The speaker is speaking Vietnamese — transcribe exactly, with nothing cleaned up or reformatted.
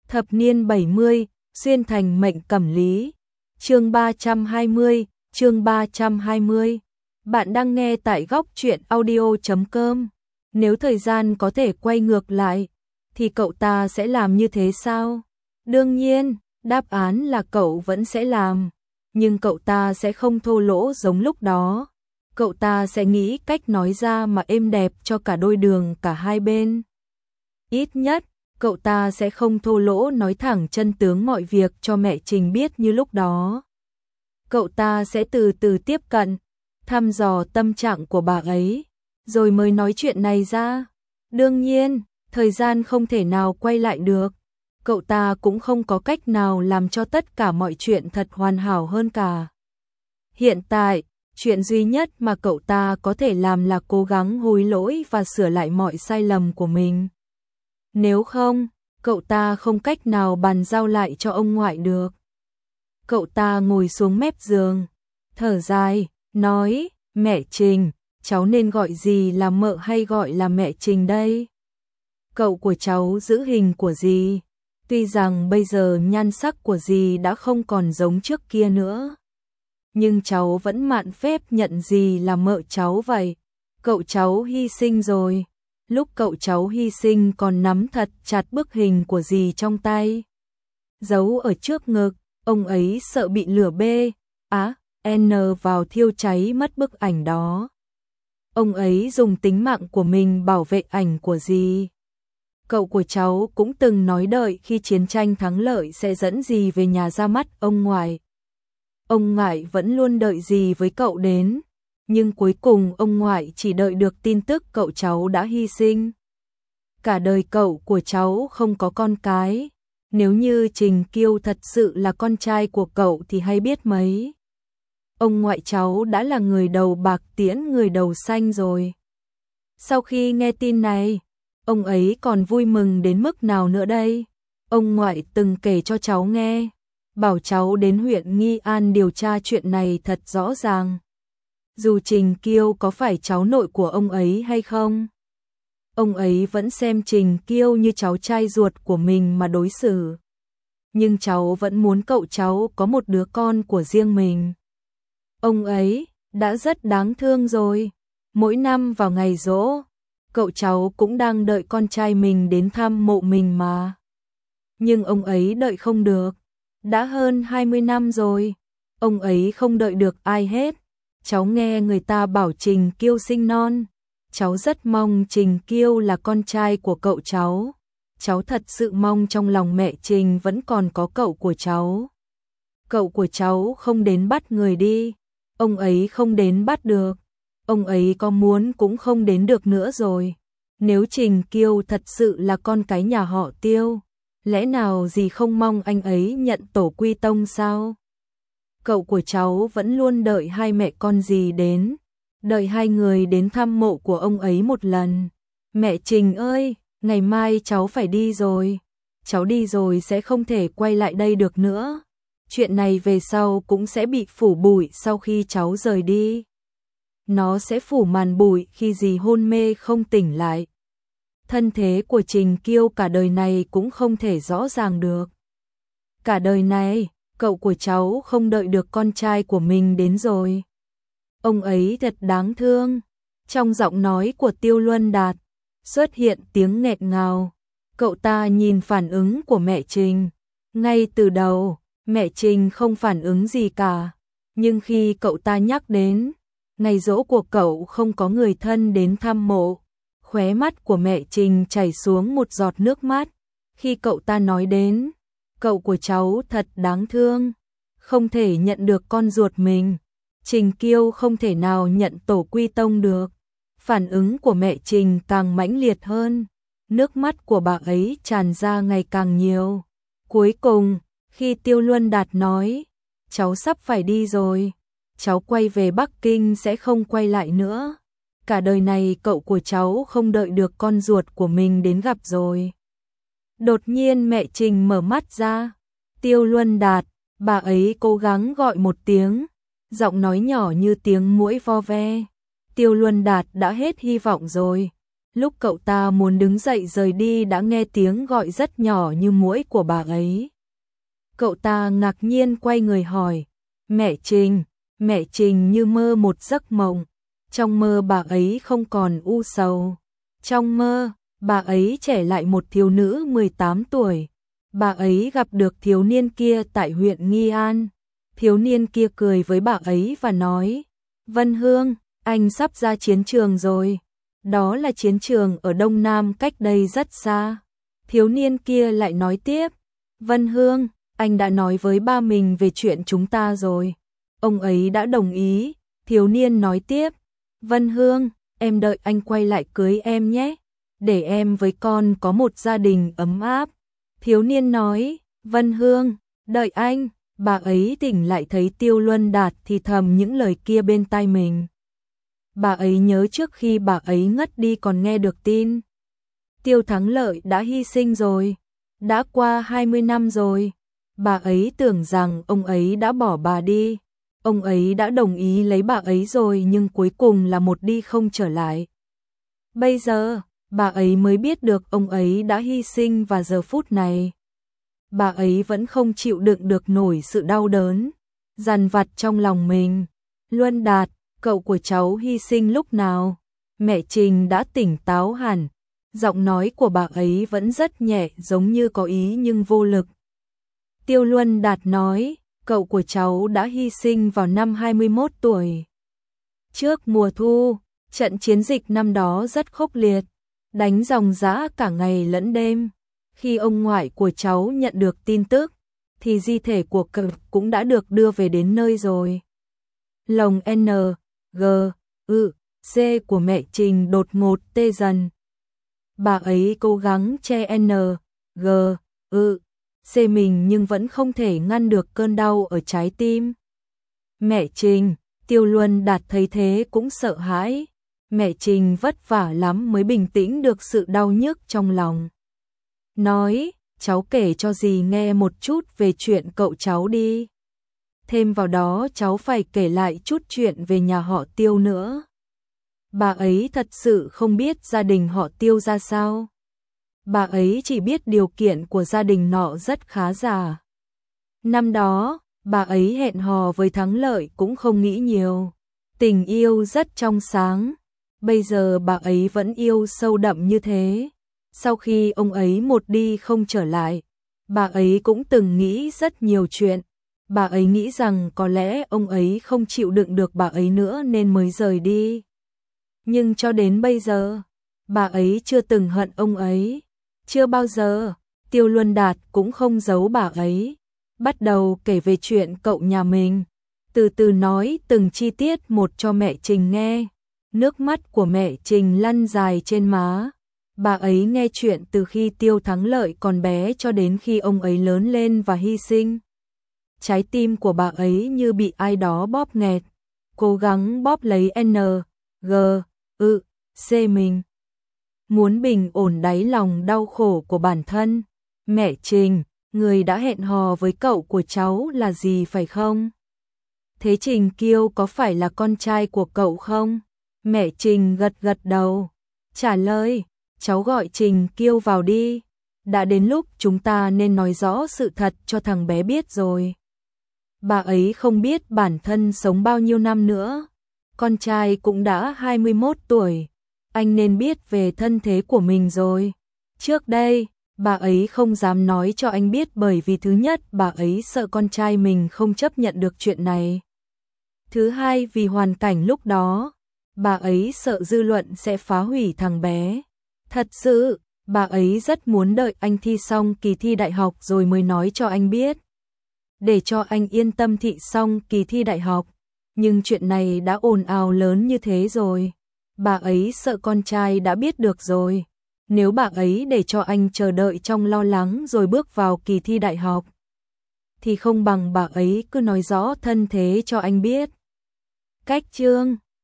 Thập niên bảy mươi, xuyên thành mệnh cẩm lý. Chương ba trăm hai mươi, chương ba trăm hai mươi. Bạn đang nghe tại góc truyện audio chấm com. Nếu thời gian có thể quay ngược lại, thì cậu ta sẽ làm như thế sao? Đương nhiên, đáp án là cậu vẫn sẽ làm. Nhưng cậu ta sẽ không thô lỗ giống lúc đó. Cậu ta sẽ nghĩ cách nói ra mà êm đẹp cho cả đôi đường cả hai bên. Ít nhất, cậu ta sẽ không thô lỗ nói thẳng chân tướng mọi việc cho mẹ Trình biết như lúc đó. Cậu ta sẽ từ từ tiếp cận, thăm dò tâm trạng của bà ấy, rồi mới nói chuyện này ra. Đương nhiên, thời gian không thể nào quay lại được. Cậu ta cũng không có cách nào làm cho tất cả mọi chuyện thật hoàn hảo hơn cả. Hiện tại, chuyện duy nhất mà cậu ta có thể làm là cố gắng hối lỗi và sửa lại mọi sai lầm của mình. Nếu không, cậu ta không cách nào bàn giao lại cho ông ngoại được. Cậu ta ngồi xuống mép giường, thở dài, nói, mẹ Trình, cháu nên gọi dì là mợ hay gọi là mẹ Trình đây? Cậu của cháu giữ hình của dì, tuy rằng bây giờ nhan sắc của dì đã không còn giống trước kia nữa. Nhưng cháu vẫn mạn phép nhận dì là mợ cháu vậy. Cậu cháu hy sinh rồi. Lúc cậu cháu hy sinh còn nắm thật chặt bức hình của dì trong tay, giấu ở trước ngực, ông ấy sợ bị lửa bê, á, N vào thiêu cháy mất bức ảnh đó. Ông ấy dùng tính mạng của mình bảo vệ ảnh của dì. Cậu của cháu cũng từng nói đợi khi chiến tranh thắng lợi sẽ dẫn dì về nhà ra mắt ông ngoại. Ông ngoại vẫn luôn đợi dì với cậu đến. Nhưng cuối cùng ông ngoại chỉ đợi được tin tức cậu cháu đã hy sinh. Cả đời cậu của cháu không có con cái. Nếu như Trình Kiêu thật sự là con trai của cậu thì hay biết mấy. Ông ngoại cháu đã là người đầu bạc tiễn người đầu xanh rồi. Sau khi nghe tin này, ông ấy còn vui mừng đến mức nào nữa đây? Ông ngoại từng kể cho cháu nghe, bảo cháu đến huyện Nghi An điều tra chuyện này thật rõ ràng. Dù Trình Kiêu có phải cháu nội của ông ấy hay không, ông ấy vẫn xem Trình Kiêu như cháu trai ruột của mình mà đối xử. Nhưng cháu vẫn muốn cậu cháu có một đứa con của riêng mình. Ông ấy đã rất đáng thương rồi. Mỗi năm vào ngày giỗ, cậu cháu cũng đang đợi con trai mình đến thăm mộ mình mà. Nhưng ông ấy đợi không được. Đã hơn hai mươi năm rồi, ông ấy không đợi được ai hết. Cháu nghe người ta bảo Trình Kiêu sinh non. Cháu rất mong Trình Kiêu là con trai của cậu cháu. Cháu thật sự mong trong lòng mẹ Trình vẫn còn có cậu của cháu. Cậu của cháu không đến bắt người đi. Ông ấy không đến bắt được. Ông ấy có muốn cũng không đến được nữa rồi. Nếu Trình Kiêu thật sự là con cái nhà họ Tiêu, lẽ nào dì không mong anh ấy nhận tổ quy tông sao? Cậu của cháu vẫn luôn đợi hai mẹ con dì đến, đợi hai người đến thăm mộ của ông ấy một lần. Mẹ Trình ơi, ngày mai cháu phải đi rồi. Cháu đi rồi sẽ không thể quay lại đây được nữa. Chuyện này về sau cũng sẽ bị phủ bụi sau khi cháu rời đi. Nó sẽ phủ màn bụi khi dì hôn mê không tỉnh lại. Thân thế của Trình Kiêu cả đời này cũng không thể rõ ràng được. Cả đời này, cậu của cháu không đợi được con trai của mình đến rồi. Ông ấy thật đáng thương. Trong giọng nói của Tiêu Luân Đạt xuất hiện tiếng nghẹn ngào. Cậu ta nhìn phản ứng của mẹ Trình. Ngay từ đầu, mẹ Trình không phản ứng gì cả. Nhưng khi cậu ta nhắc đến ngày giỗ của cậu không có người thân đến thăm mộ, khóe mắt của mẹ Trình chảy xuống một giọt nước mắt. Khi cậu ta nói đến cậu của cháu thật đáng thương, không thể nhận được con ruột mình. Trình Kiêu không thể nào nhận tổ quy tông được. Phản ứng của mẹ Trình càng mãnh liệt hơn. Nước mắt của bà ấy tràn ra ngày càng nhiều. Cuối cùng, khi Tiêu Luân Đạt nói, cháu sắp phải đi rồi, cháu quay về Bắc Kinh sẽ không quay lại nữa. Cả đời này cậu của cháu không đợi được con ruột của mình đến gặp rồi. Đột nhiên mẹ Trình mở mắt ra. Tiêu Luân Đạt, bà ấy cố gắng gọi một tiếng, giọng nói nhỏ như tiếng muỗi vo ve. Tiêu Luân Đạt đã hết hy vọng rồi. Lúc cậu ta muốn đứng dậy rời đi đã nghe tiếng gọi rất nhỏ như muỗi của bà ấy. Cậu ta ngạc nhiên quay người hỏi, mẹ Trình, mẹ Trình như mơ một giấc mộng. Trong mơ bà ấy không còn u sầu. Trong mơ, bà ấy trẻ lại một thiếu nữ mười tám tuổi. Bà ấy gặp được thiếu niên kia tại huyện Nghi An. Thiếu niên kia cười với bà ấy và nói, Vân Hương, anh sắp ra chiến trường rồi. Đó là chiến trường ở Đông Nam cách đây rất xa. Thiếu niên kia lại nói tiếp, Vân Hương, anh đã nói với ba mình về chuyện chúng ta rồi. Ông ấy đã đồng ý. Thiếu niên nói tiếp, Vân Hương, em đợi anh quay lại cưới em nhé, để em với con có một gia đình ấm áp. Thiếu niên nói, Vân Hương, đợi anh. Bà ấy tỉnh lại thấy Tiêu Luân Đạt thì thầm những lời kia bên tai mình. Bà ấy nhớ trước khi bà ấy ngất đi còn nghe được tin Tiêu Thắng Lợi đã hy sinh rồi. Đã qua hai mươi năm rồi. Bà ấy tưởng rằng ông ấy đã bỏ bà đi. Ông ấy đã đồng ý lấy bà ấy rồi nhưng cuối cùng là một đi không trở lại. Bây giờ, bà ấy mới biết được ông ấy đã hy sinh và giờ phút này. Bà ấy vẫn không chịu đựng được nổi sự đau đớn, dằn vặt trong lòng mình. Luân Đạt, cậu của cháu hy sinh lúc nào? Mẹ Trình đã tỉnh táo hẳn. Giọng nói của bà ấy vẫn rất nhẹ giống như có ý nhưng vô lực. Tiêu Luân Đạt nói, cậu của cháu đã hy sinh vào năm hai mươi mốt tuổi. Trước mùa thu, trận chiến dịch năm đó rất khốc liệt, đánh ròng rã cả ngày lẫn đêm. Khi ông ngoại của cháu nhận được tin tức, thì di thể của cậu cũng đã được đưa về đến nơi rồi. Lòng N, G, U, C của mẹ Trình đột ngột tê dần. Bà ấy cố gắng che N, G, U, C mình nhưng vẫn không thể ngăn được cơn đau ở trái tim. Mẹ Trình, Tiêu Luân Đạt thấy thế cũng sợ hãi. Mẹ Trình vất vả lắm mới bình tĩnh được sự đau nhức trong lòng. Nói, cháu kể cho dì nghe một chút về chuyện cậu cháu đi. Thêm vào đó cháu phải kể lại chút chuyện về nhà họ Tiêu nữa. Bà ấy thật sự không biết gia đình họ Tiêu ra sao. Bà ấy chỉ biết điều kiện của gia đình nọ rất khá giả. Năm đó, bà ấy hẹn hò với Thắng Lợi cũng không nghĩ nhiều. Tình yêu rất trong sáng. Bây giờ bà ấy vẫn yêu sâu đậm như thế. Sau khi ông ấy một đi không trở lại, bà ấy cũng từng nghĩ rất nhiều chuyện. Bà ấy nghĩ rằng có lẽ ông ấy không chịu đựng được bà ấy nữa nên mới rời đi. Nhưng cho đến bây giờ, bà ấy chưa từng hận ông ấy. Chưa bao giờ. Tiêu Luân Đạt cũng không giấu bà ấy. Bắt đầu kể về chuyện cậu nhà mình. Từ từ nói từng chi tiết một cho mẹ Trình nghe. Nước mắt của mẹ Trình lăn dài trên má. Bà ấy nghe chuyện từ khi Tiêu Thắng Lợi còn bé cho đến khi ông ấy lớn lên và hy sinh. Trái tim của bà ấy như bị ai đó bóp nghẹt, cố gắng bóp lấy N, G, U, C mình. Muốn bình ổn đáy lòng đau khổ của bản thân. Mẹ Trình, người đã hẹn hò với cậu của cháu là gì phải không? Thế Trình Kiêu có phải là con trai của cậu không? Mẹ Trình gật gật đầu, trả lời, cháu gọi Trình Kiêu vào đi. Đã đến lúc chúng ta nên nói rõ sự thật cho thằng bé biết rồi. Bà ấy không biết bản thân sống bao nhiêu năm nữa. Con trai cũng đã hai mươi mốt tuổi. Anh nên biết về thân thế của mình rồi. Trước đây, bà ấy không dám nói cho anh biết bởi vì thứ nhất bà ấy sợ con trai mình không chấp nhận được chuyện này. Thứ hai vì hoàn cảnh lúc đó, bà ấy sợ dư luận sẽ phá hủy thằng bé. Thật sự, bà ấy rất muốn đợi anh thi xong kỳ thi đại học rồi mới nói cho anh biết. Để cho anh yên tâm thi xong kỳ thi đại học. Nhưng chuyện này đã ồn ào lớn như thế rồi. Bà ấy sợ con trai đã biết được rồi. Nếu bà ấy để cho anh chờ đợi trong lo lắng rồi bước vào kỳ thi đại học, thì không bằng bà ấy cứ nói rõ thân thế cho anh biết. Cách chương